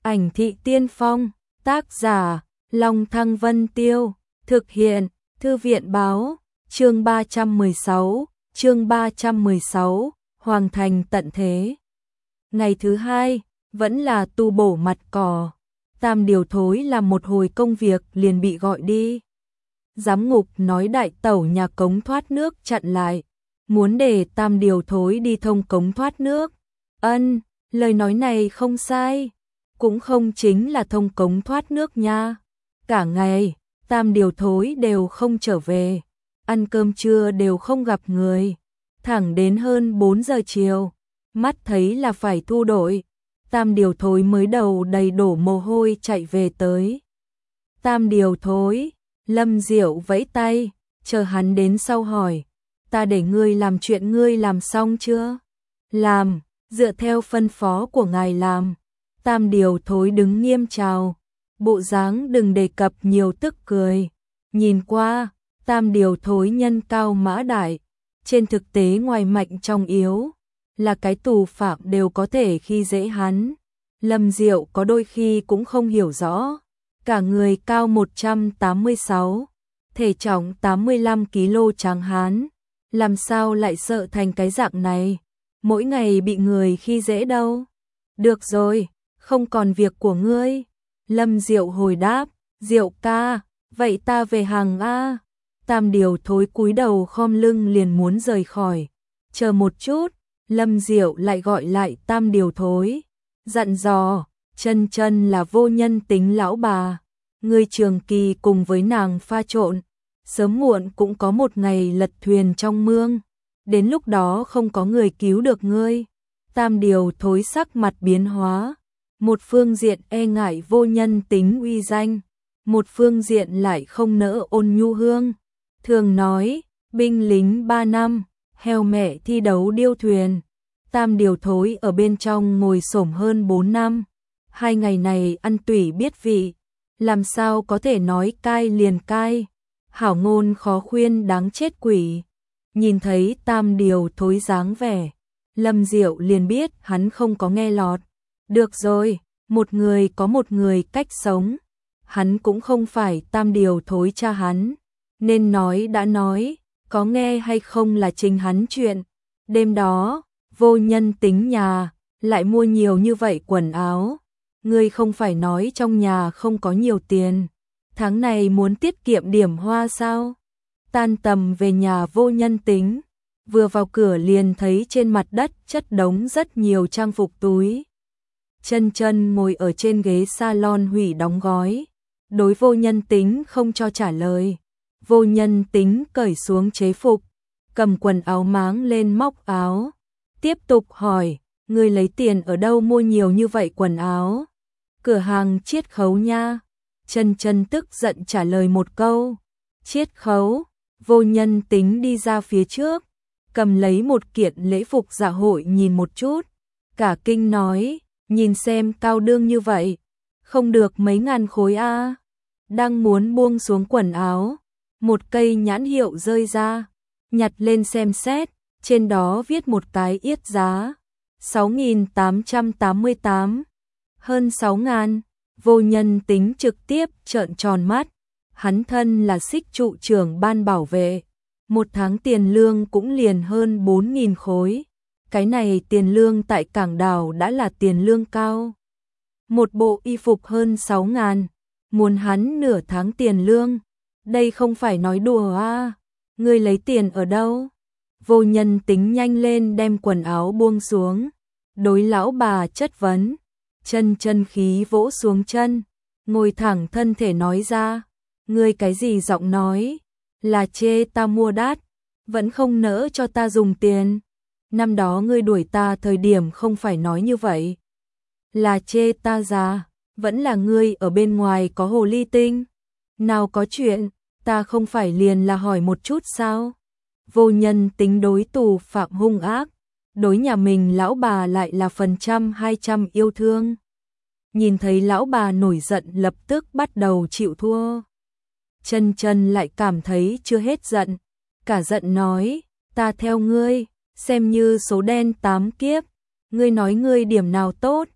Ảnh thị tiên phong, tác giả, Long Thăng Vân Tiêu, thực hiện, Thư viện báo, chương 316, Hoàng thành tận thế. Ngày thứ hai, vẫn là tu bổ mặt cỏ. Tam Điều Thối làm một hồi công việc liền bị gọi đi. Giám ngục nói đại tẩu nhà cống thoát nước chặn lại, muốn để Tam Điều Thối đi thông cống thoát nước. Lời nói này không sai, cũng không chính là thông cống thoát nước nha. Cả ngày, Tam Điều Thối đều không trở về, ăn cơm trưa đều không gặp người. Thẳng đến hơn 4 giờ chiều, mắt thấy là phải thu đội, Tam Điều Thối mới đầu đầy đổ mồ hôi chạy về tới. Tam Điều Thối, Lâm Diệu vẫy tay, chờ hắn đến sau hỏi, ta để ngươi làm chuyện ngươi làm xong chưa? Làm, dựa theo phân phó của ngài làm. Tam Điều Thối đứng nghiêm chào, bộ dáng đừng đề cập nhiều tức cười. Nhìn qua, Tam Điều Thối nhân cao mã đại, trên thực tế ngoài mạnh trong yếu, là cái tù phạm đều có thể khi dễ hắn. Lâm Diệu có đôi khi cũng không hiểu rõ, cả người cao 186, thể trọng 85 kg tráng hán, làm sao lại sợ thành cái dạng này, mỗi ngày bị người khi dễ đâu. Được rồi, không còn việc của ngươi. Lâm Diệu hồi đáp, Diệu ca, vậy ta về hàng a. Tam Điều Thối cúi đầu khom lưng liền muốn rời khỏi. Chờ một chút, Lâm Diệu lại gọi lại Tam Điều Thối, dặn dò, Chân Chân là vô nhân tính lão bà, ngươi trường kỳ cùng với nàng pha trộn, sớm muộn cũng có một ngày lật thuyền trong mương, đến lúc đó không có người cứu được ngươi. Tam Điều Thối sắc mặt biến hóa, một phương diện e ngại vô nhân tính uy danh, một phương diện lại không nỡ ôn nhu hương. Thường nói, binh lính 3 năm, heo mẹ thi đấu điêu thuyền. Tam Điều Thối ở bên trong ngồi xổm hơn 4 năm. 2 ngày này ăn tủy biết vị, làm sao có thể nói cai liền cai. Hảo ngôn khó khuyên đáng chết quỷ. Nhìn thấy Tam Điều Thối dáng vẻ, Lâm Diệu liền biết hắn không có nghe lọt. Được rồi, một người có một người cách sống. Hắn cũng không phải Tam Điều Thối cha hắn, nên nói đã nói, có nghe hay không là chính hắn chuyện. Đêm đó, vô nhân tính nhà, lại mua nhiều như vậy quần áo. Ngươi không phải nói trong nhà không có nhiều tiền, tháng này muốn tiết kiệm điểm hoa sao? Tan tầm về nhà vô nhân tính, vừa vào cửa liền thấy trên mặt đất chất đống rất nhiều trang phục túi. Chân Chân ngồi ở trên ghế salon hủy đóng gói, đối vô nhân tính không cho trả lời. Vô nhân tính cởi xuống chế phục, cầm quần áo máng lên móc áo, tiếp tục hỏi, ngươi lấy tiền ở đâu mua nhiều như vậy quần áo? Cửa hàng chiết khấu nha. Chân Chân tức giận trả lời một câu, chiết khấu. Vô nhân tính đi ra phía trước, cầm lấy một kiện lễ phục dạ hội nhìn một chút, cả kinh nói, nhìn xem cao đương như vậy, không được mấy ngàn khối a. Đang muốn buông xuống quần áo, một cây nhãn hiệu rơi ra, nhặt lên xem xét, trên đó viết một cái yết giá, 6.888, hơn 6.000. Vô nhân tính trực tiếp trợn tròn mắt, hắn thân là xích trụ trưởng ban bảo vệ, một tháng tiền lương cũng liền hơn 4.000 khối. Cái này tiền lương tại Cảng Đảo đã là tiền lương cao. Một bộ y phục hơn 6.000, muốn hắn nửa tháng tiền lương. Đây không phải nói đùa à, ngươi lấy tiền ở đâu? Vô nhân tính nhanh lên đem quần áo buông xuống, đối lão bà chất vấn. Chân Chân khí vỗ xuống chân, ngồi thẳng thân thể nói ra, ngươi cái gì giọng nói, là chê ta mua đắt, vẫn không nỡ cho ta dùng tiền. Năm đó ngươi đuổi ta thời điểm không phải nói như vậy. Là chê ta già, vẫn là ngươi ở bên ngoài có hồ ly tinh. Nào có chuyện, ta không phải liền là hỏi một chút sao? Vô nhân tính đối tù phạm hung ác, đối nhà mình lão bà lại là 100-200 yêu thương. Nhìn thấy lão bà nổi giận lập tức bắt đầu chịu thua. Chân Chân lại cảm thấy chưa hết giận, cả giận nói, ta theo ngươi, xem như số đen 8 kiếp, ngươi nói ngươi điểm nào tốt,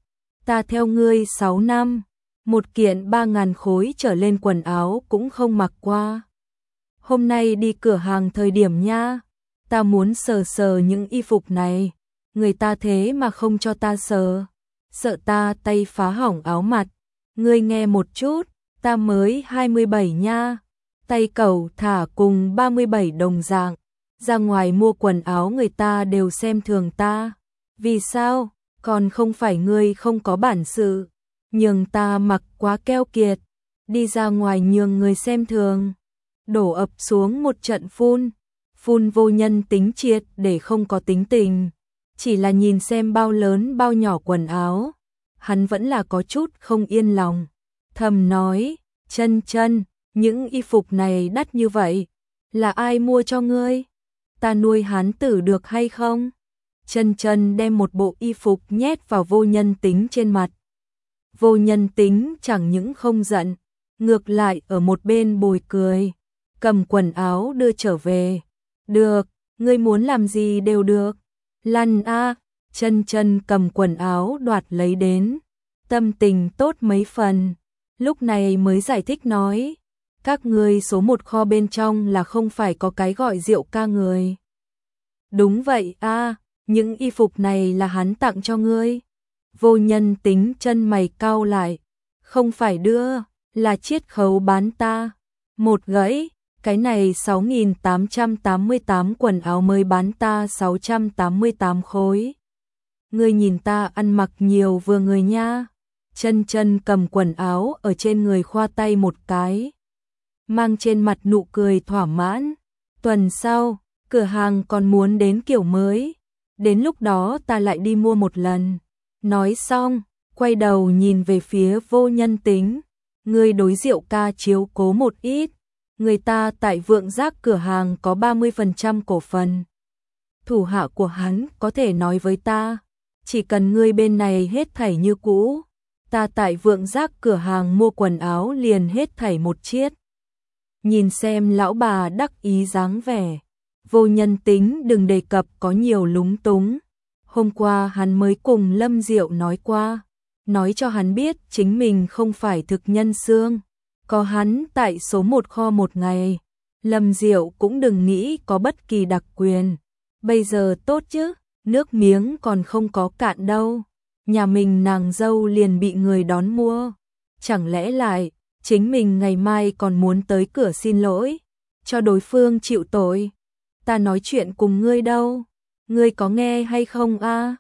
ta theo ngươi 6 năm, một kiện 3.000 khối trở lên quần áo cũng không mặc qua. Hôm nay đi cửa hàng thời điểm nha, ta muốn sờ sờ những y phục này, người ta thế mà không cho ta sờ, sợ ta tay phá hỏng áo mặt. Ngươi nghe một chút, ta mới 27 nha, tay cẩu thả cùng 37 đồng dạng, ra ngoài mua quần áo người ta đều xem thường ta. Vì sao? Còn không phải ngươi không có bản sự, nhường ta mặc quá keo kiệt, đi ra ngoài nhường người xem thường. Đổ ập xuống một trận phun vô nhân tính triệt để không có tính tình, chỉ là nhìn xem bao lớn bao nhỏ quần áo, hắn vẫn là có chút không yên lòng, thầm nói, Chân, những y phục này đắt như vậy, là ai mua cho ngươi? Ta nuôi hán tử được hay không? Chân đem một bộ y phục nhét vào vô nhân tính trên mặt. Vô nhân tính chẳng những không giận, ngược lại ở một bên bồi cười, cầm quần áo đưa trở về. Được, ngươi muốn làm gì đều được. Lăn a. Chân cầm quần áo đoạt lấy đến, tâm tình tốt mấy phần, lúc này mới giải thích nói, các ngươi số một kho bên trong là không phải có cái gọi Diệu ca người. Đúng vậy a, những y phục này là hắn tặng cho ngươi. Vô nhân tính chân mày cau lại, không phải đưa, là chiết khấu bán ta. Một gãy, cái này 6.888 quần áo mới bán ta 688 khối. Ngươi nhìn ta ăn mặc nhiều vừa người nha. Chân cầm quần áo ở trên người khoa tay một cái, mang trên mặt nụ cười thỏa mãn. Tuần sau, cửa hàng còn muốn đến kiểu mới, đến lúc đó ta lại đi mua một lần. Nói xong, quay đầu nhìn về phía vô nhân tính, ngươi đối Diệu ca chiếu cố một ít, người ta tại Vượng Giác cửa hàng có 30% cổ phần. Thủ hạ của hắn có thể nói với ta, chỉ cần ngươi bên này hết thảy như cũ, ta tại Vượng Giác cửa hàng mua quần áo liền hết thảy một chiết. Nhìn xem lão bà đắc ý dáng vẻ, vô nhân tính đừng đề cập có nhiều lúng túng. Hôm qua hắn mới cùng Lâm Diệu nói qua, nói cho hắn biết chính mình không phải thực nhân xương, có hắn tại số một kho một ngày, Lâm Diệu cũng đừng nghĩ có bất kỳ đặc quyền. Bây giờ tốt chứ, nước miếng còn không có cạn đâu, nhà mình nàng dâu liền bị người đón mua, chẳng lẽ lại chính mình ngày mai còn muốn tới cửa xin lỗi, cho đối phương chịu tội. Ta nói chuyện cùng ngươi đâu, ngươi có nghe hay không a?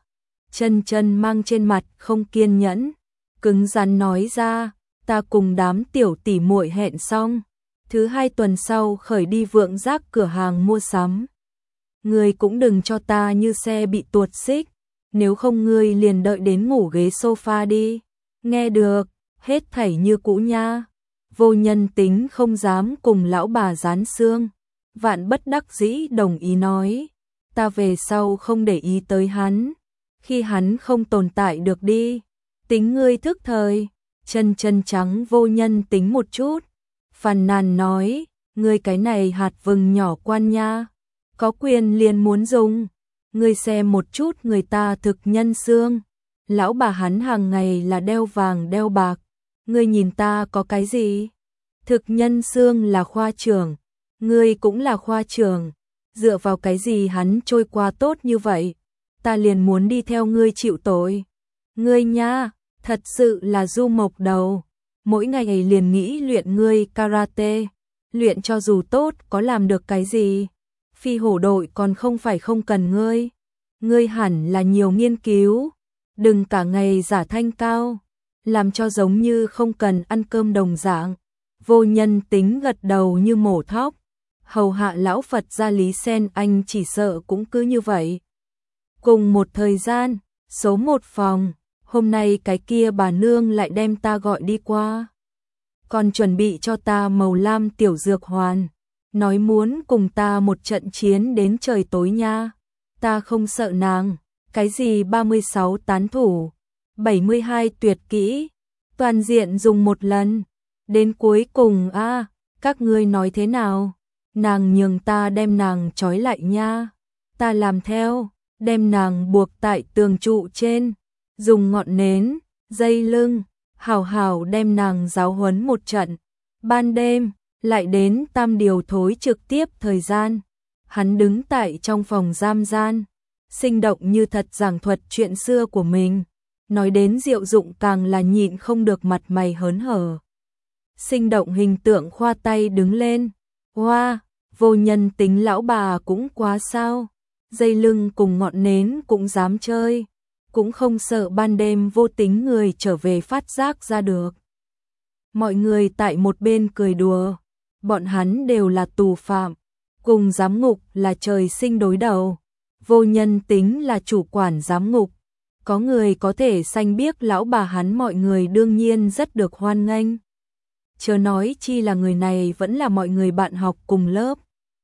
Chân mang trên mặt không kiên nhẫn, cứng rắn nói ra, ta cùng đám tiểu tỷ muội hẹn xong, thứ 2 tuần sau khởi đi Vượng Giác cửa hàng mua sắm. Ngươi cũng đừng cho ta như xe bị tuột xích, nếu không ngươi liền đợi đến ngủ ghế sofa đi. Nghe được, hết thảy như cũ nha. Vô nhân tính không dám cùng lão bà dán xương, vạn bất đắc dĩ đồng ý nói, ta về sau không để ý tới hắn, khi hắn không tồn tại được đi, tính ngươi thức thời. Chân trắng vô nhân tính một chút, phàn nàn nói, ngươi cái này hạt vừng nhỏ quan nha, có quyền liền muốn dùng, ngươi xem một chút người ta thực nhân xương, lão bà hắn hàng ngày là đeo vàng đeo bạc, ngươi nhìn ta có cái gì? Thực nhân xương là khoa trưởng, ngươi cũng là khoa trưởng, dựa vào cái gì hắn trôi qua tốt như vậy, ta liền muốn đi theo ngươi chịu tội. Ngươi nha, thật sự là du mộc đầu, mỗi ngày liền nghĩ luyện ngươi karate, luyện cho dù tốt có làm được cái gì, phi hổ đội còn không phải không cần ngươi, ngươi hẳn là nhiều nghiên cứu, đừng cả ngày giả thanh cao, làm cho giống như không cần ăn cơm đồng dạng. Vô nhân tính gật đầu như mổ thóc, hầu hạ lão Phật gia Lý Sen Anh chỉ sợ cũng cứ như vậy. Cùng một thời gian, số 1 phòng, hôm nay cái kia bà nương lại đem ta gọi đi qua. Còn chuẩn bị cho ta màu lam tiểu dược hoàn, nói muốn cùng ta một trận chiến đến trời tối nha. Ta không sợ nàng, cái gì 36 tán thủ, 72 tuyệt kỹ, toàn diện dùng một lần. Đến cuối cùng các ngươi nói thế nào? Nàng nhường ta đem nàng trói lại nha. Ta làm theo, đem nàng buộc tại tường trụ trên, dùng ngọn nến, dây lưng, hảo hảo đem nàng giáo huấn một trận. Ban đêm, lại đến Tam Điều Thối trực tiếp thời gian. Hắn đứng tại trong phòng giam gian, sinh động như thật giảng thuật chuyện xưa của mình. Nói đến Diệu Dụng càng là nhịn không được mặt mày hớn hở. Sinh động hình tượng khoa tay đứng lên. Hoa, vô nhân tính lão bà cũng quá sao. Dây lưng cùng ngọn nến cũng dám chơi. Cũng không sợ ban đêm vô tính người trở về phát giác ra được. Mọi người tại một bên cười đùa. Bọn hắn đều là tù phạm. Cùng giám ngục là trời sinh đối đầu. Vô nhân tính là chủ quản giám ngục. Có người có thể xanh biếc lão bà hắn, mọi người đương nhiên rất được hoan nghênh. Chớ nói chi là người này vẫn là mọi người bạn học cùng lớp.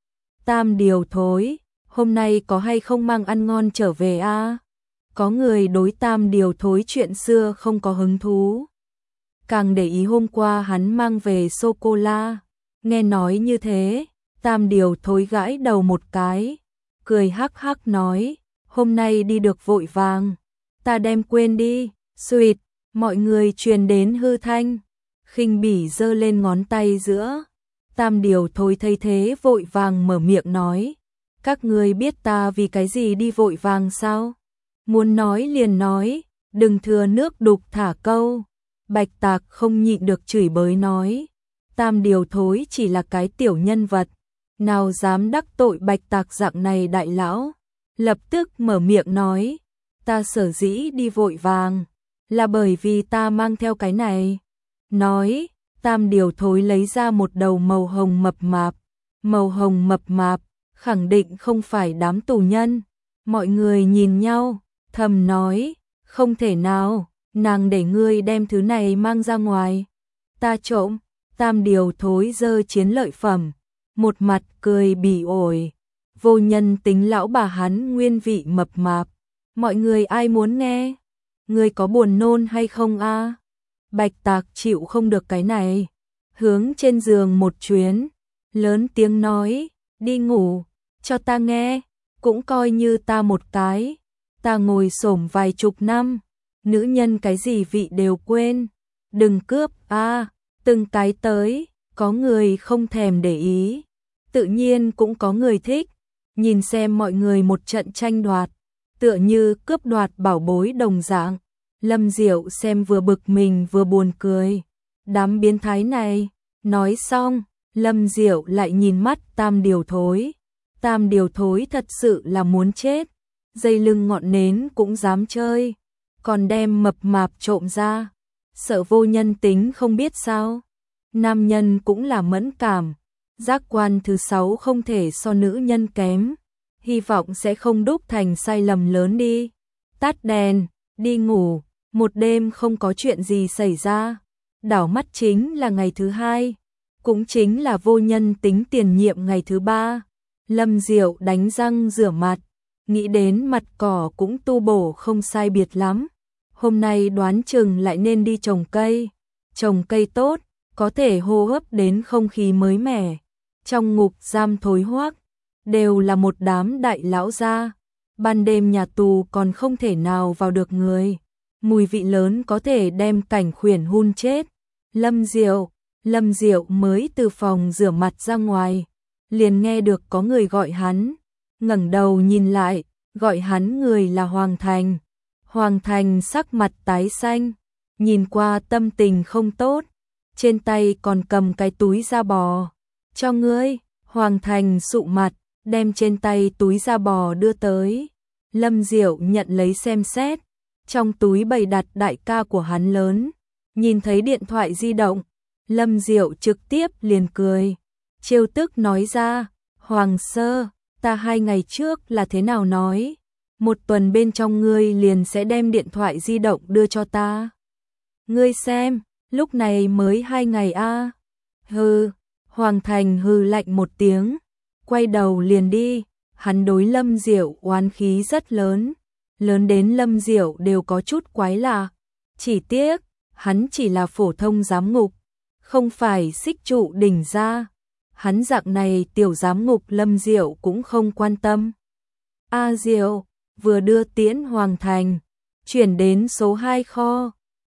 Tam Điều Thối, hôm nay có hay không mang ăn ngon trở về a? Có người đối Tam Điều Thối chuyện xưa không có hứng thú. Càng để ý hôm qua hắn mang về sô-cô-la. Nghe nói như thế, Tam Điều Thối gãi đầu một cái, cười hắc hắc nói, hôm nay đi được vội vàng, ta đem quên đi. Xuỵt, mọi người truyền đến hư thanh, khinh bỉ giơ lên ngón tay giữa. Tam Điều Thối thấy thế vội vàng mở miệng nói, các ngươi biết ta vì cái gì đi vội vàng sao? Muốn nói liền nói, đừng thừa nước đục thả câu. Bạch Tạc không nhịn được chửi bới nói, Tam Điều Thối chỉ là cái tiểu nhân vật, nào dám đắc tội Bạch Tạc dạng này đại lão. Lập tức mở miệng nói, ta sở dĩ đi vội vàng, là bởi vì ta mang theo cái này. Nói, Tam Điều Thối lấy ra một đầu màu hồng mập mạp. Màu hồng mập mạp, khẳng định không phải đám tù nhân. Mọi người nhìn nhau, thầm nói, không thể nào, nàng để ngươi đem thứ này mang ra ngoài. Ta trộm. Tam Điều Thối giơ chiến lợi phẩm, một mặt cười bỉ ổi. Vô nhân tính lão bà hắn nguyên vị mập mạp. Mọi người ai muốn nghe? Ngươi có buồn nôn hay không a? Bạch Tạc chịu không được cái này, hướng trên giường một chuyến, lớn tiếng nói, đi ngủ, cho ta nghe, cũng coi như ta một cái. Ta ngồi xổm vài chục năm, nữ nhân cái gì vị đều quên, đừng cướp a. Từng cái tới, có người không thèm để ý, tự nhiên cũng có người thích. Nhìn xem mọi người một trận tranh đoạt, tựa như cướp đoạt bảo bối đồng dạng. Lâm Diệu xem vừa bực mình vừa buồn cười. Đám biến thái này. Nói xong, Lâm Diệu lại nhìn mắt Tam Điều Thối. Tam Điều Thối thật sự là muốn chết. Dây lưng ngọn nến cũng dám chơi, còn đem mập mạp trộm ra. Sợ vô nhân tính không biết sao. Nam nhân cũng là mẫn cảm, giác quan thứ 6 không thể so nữ nhân kém. Hy vọng sẽ không đúc thành sai lầm lớn đi. Tắt đèn, đi ngủ, một đêm không có chuyện gì xảy ra. Đảo mắt chính là ngày thứ 2, cũng chính là vô nhân tính tiền nhiệm ngày thứ 3. Lâm Diệu đánh răng rửa mặt, nghĩ đến mặt cỏ cũng tu bổ không sai biệt lắm. Hôm nay đoán chừng lại nên đi trồng cây. Trồng cây tốt, có thể hô hấp đến không khí mới mẻ. Trong ngục giam thối hoác, đều là một đám đại lão gia. Ban đêm nhà tù còn không thể nào vào được người. Mùi vị lớn có thể đem Cảnh Khuyển hun chết. Lâm Diệu mới từ phòng rửa mặt ra ngoài, liền nghe được có người gọi hắn. Ngẩng đầu nhìn lại, gọi hắn người là Hoàng Thành. Hoàng Thành sắc mặt tái xanh, nhìn qua tâm tình không tốt, trên tay còn cầm cái túi da bò. Cho ngươi. Hoàng Thành sụ mặt, đem trên tay túi da bò đưa tới. Lâm Diệu nhận lấy xem xét, trong túi bày đặt đại ca của hắn lớn. Nhìn thấy điện thoại di động, Lâm Diệu trực tiếp liền cười, trêu tức nói ra, Hoàng Sơ, ta 2 ngày trước là thế nào nói, 1 tuần bên trong ngươi liền sẽ đem điện thoại di động đưa cho ta. Ngươi xem, lúc này mới 2 ngày a. Hừ. Hoàng Thành hừ lạnh một tiếng, quay đầu liền đi. Hắn đối Lâm Diệu oán khí rất lớn, lớn đến Lâm Diệu đều có chút quái lạ. Chỉ tiếc, hắn chỉ là phổ thông giám ngục, không phải xích trụ đỉnh gia. Hắn dạng này tiểu giám ngục Lâm Diệu cũng không quan tâm. A Diệu vừa đưa tiễn Hoàng Thành, chuyển đến số 2 kho.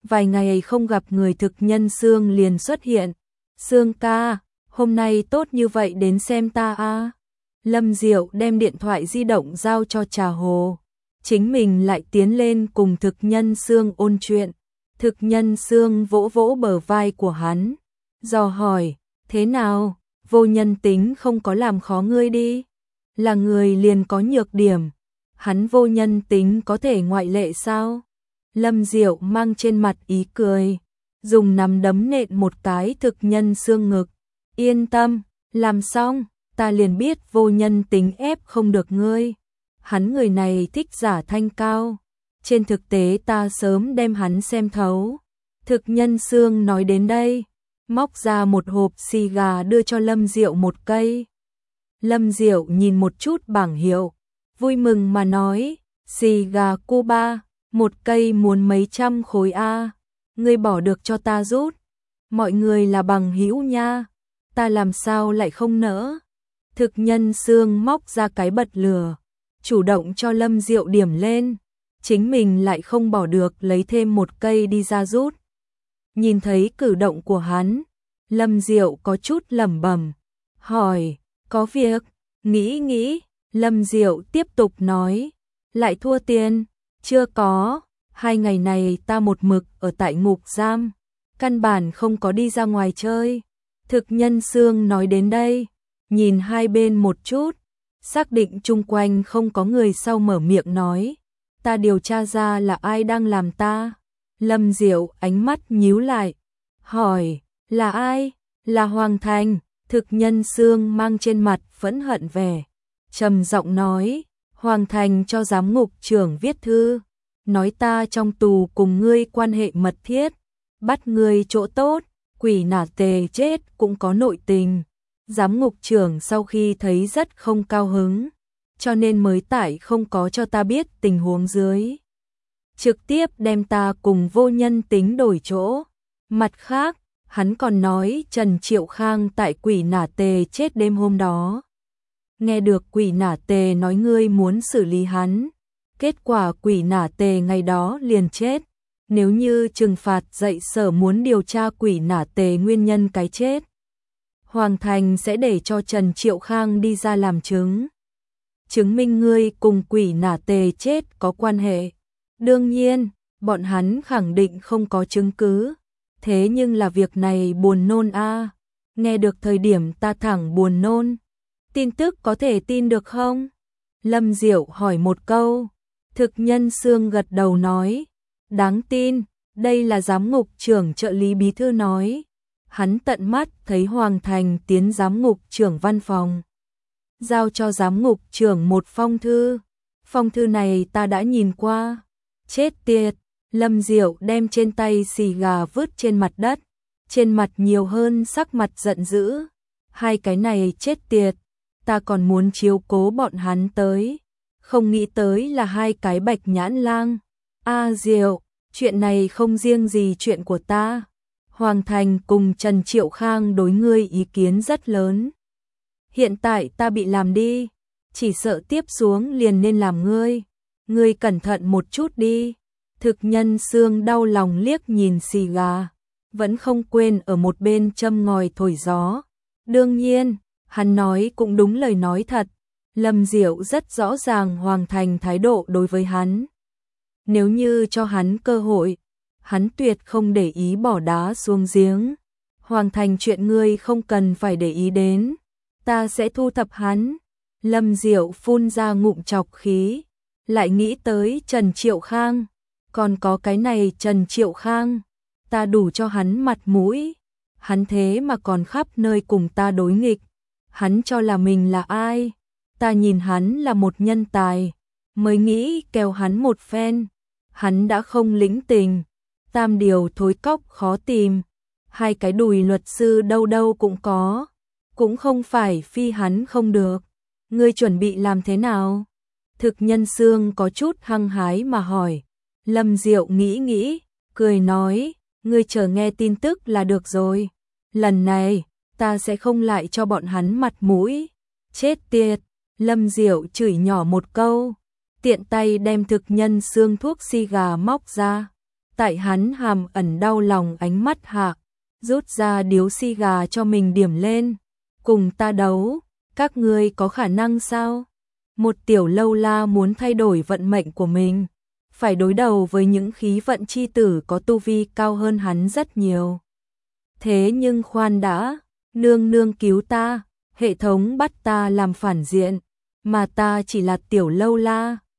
vài ngày không gặp người Thực Nhân Sương liền xuất hiện. Sương ca, hôm nay tốt như vậy đến xem ta à? Lâm Diệu đem điện thoại di động giao cho Trà Hồ. Chính mình lại tiến lên cùng Thực Nhân Sương ôn chuyện. Thực Nhân Sương vỗ vỗ bờ vai của hắn, dò hỏi, thế nào, Vô Nhân Tính không có làm khó ngươi đi? Là người liền có nhược điểm, hắn Vô Nhân Tính có thể ngoại lệ sao? Lâm Diệu mang trên mặt ý cười, dùng nắm đấm nện một cái Thực Nhân Sương ngực. Yên tâm, làm xong, ta liền biết Vô Nhân Tính ép không được ngươi. Hắn người này thích giả thanh cao. Trên thực tế ta sớm đem hắn xem thấu. Thực Nhân Sương nói đến đây, móc ra một hộp xì gà đưa cho Lâm Diệu một cây. Lâm Diệu nhìn một chút bảng hiệu, vui mừng mà nói, xì gà Cuba, một cây muốn mấy trăm khối a, ngươi bỏ được cho ta rút. Mọi người là bằng hữu nha, ta làm sao lại không nỡ. Thực Nhân Sương móc ra cái bật lửa, chủ động cho Lâm Diệu điểm lên, chính mình lại không bỏ được lấy thêm một cây đi ra rút. Nhìn thấy cử động của hắn, Lâm Diệu có chút lẩm bẩm, hỏi, có việc? Nghĩ, Lâm Diệu tiếp tục nói, lại thua tiền? Chưa có, 2 ngày này ta một mực ở tại ngục giam, căn bản không có đi ra ngoài chơi. Thực Nhân Sương nói đến đây, nhìn hai bên một chút, xác định chung quanh không có người sau mở miệng nói, ta điều tra ra là ai đang làm ta. Lâm Diệu ánh mắt nhíu lại, hỏi, là ai? Là Hoàng Thành. Thực Nhân Sương mang trên mặt phẫn hận vẻ, trầm giọng nói, Hoàng Thành cho giám ngục trưởng viết thư, nói ta trong tù cùng ngươi quan hệ mật thiết, bắt ngươi chỗ tốt, quỷ nả tề chết cũng có nội tình. Giám ngục trưởng sau khi thấy rất không cao hứng, cho nên mới tải không có cho ta biết tình huống dưới. Trực tiếp đem ta cùng Vô Nhân Tính đổi chỗ. Mặt khác, hắn còn nói Trần Triệu Khang tại quỷ nả tề chết đêm hôm đó. Nghe được quỷ nả tề nói ngươi muốn xử lý hắn, kết quả quỷ nả tề ngày đó liền chết. Nếu như trừng phạt dậy sở muốn điều tra quỷ nả tề nguyên nhân cái chết, Hoàng Thành sẽ để cho Trần Triệu Khang đi ra làm chứng, chứng minh ngươi cùng quỷ nả tề chết có quan hệ. Đương nhiên, bọn hắn khẳng định không có chứng cứ, thế nhưng là việc này buồn nôn a. Nghe được thời điểm ta thẳng buồn nôn. Tin tức có thể tin được không? Lâm Diệu hỏi một câu. Thực Nhân Sương gật đầu nói, đáng tin, đây là giám ngục trưởng trợ lý bí thư nói. Hắn tận mắt thấy Hoàng Thành tiến giám ngục trưởng văn phòng, giao cho giám ngục trưởng một phong thư. Phong thư này ta đã nhìn qua. Chết tiệt, Lâm Diệu đem trên tay xì gà vứt trên mặt đất, trên mặt nhiều hơn sắc mặt giận dữ. Hai cái này chết tiệt, ta còn muốn chiếu cố bọn hắn tới, không nghĩ tới là hai cái bạch nhãn lang. Diệu, chuyện này không riêng gì chuyện của ta. Hoàng Thành cùng Trần Triệu Khang đối ngươi ý kiến rất lớn. Hiện tại ta bị làm đi, chỉ sợ tiếp xuống liền nên làm ngươi. Ngươi cẩn thận một chút đi. Thực Nhân Sương đau lòng liếc nhìn xì gà, vẫn không quên ở một bên châm ngòi thổi gió. Đương nhiên, hắn nói cũng đúng lời nói thật. Lâm Diệu rất rõ ràng Hoàng Thành thái độ đối với hắn. Nếu như cho hắn cơ hội, hắn tuyệt không để ý bỏ đá xuống giếng. Hoàng Thành chuyện ngươi không cần phải để ý đến, ta sẽ thu thập hắn. Lâm Diệu phun ra ngụm trọc khí, lại nghĩ tới Trần Triệu Khang. Còn có cái này Trần Triệu Khang, ta đủ cho hắn mặt mũi. Hắn thế mà còn khắp nơi cùng ta đối nghịch. Hắn cho là mình là ai? Ta nhìn hắn là một nhân tài, mới nghĩ kèo hắn một phen. Hắn đã không lĩnh tình, tam điều thối cóc khó tìm. Hai cái đùi luật sư đâu đâu cũng có, cũng không phải phi hắn không được. Ngươi chuẩn bị làm thế nào? Thực Nhân Sương có chút hăng hái mà hỏi. Lâm Diệu nghĩ, cười nói, ngươi chờ nghe tin tức là được rồi. Lần này, ta sẽ không lại cho bọn hắn mặt mũi. Chết tiệt, Lâm Diệu chửi nhỏ một câu, tiện tay đem Thực Nhân Sương thuốc xì gà móc ra, Tại hắn hàm ẩn đau lòng ánh mắt hạ, rút ra điếu xì gà cho mình điểm lên. Cùng ta đấu, các ngươi có khả năng sao? Một tiểu lâu la muốn thay đổi vận mệnh của mình, phải đối đầu với những khí vận chi tử có tu vi cao hơn hắn rất nhiều. Thế nhưng khoan đã, nương nương cứu ta, hệ thống bắt ta làm phản diện, mà ta chỉ là tiểu lâu la,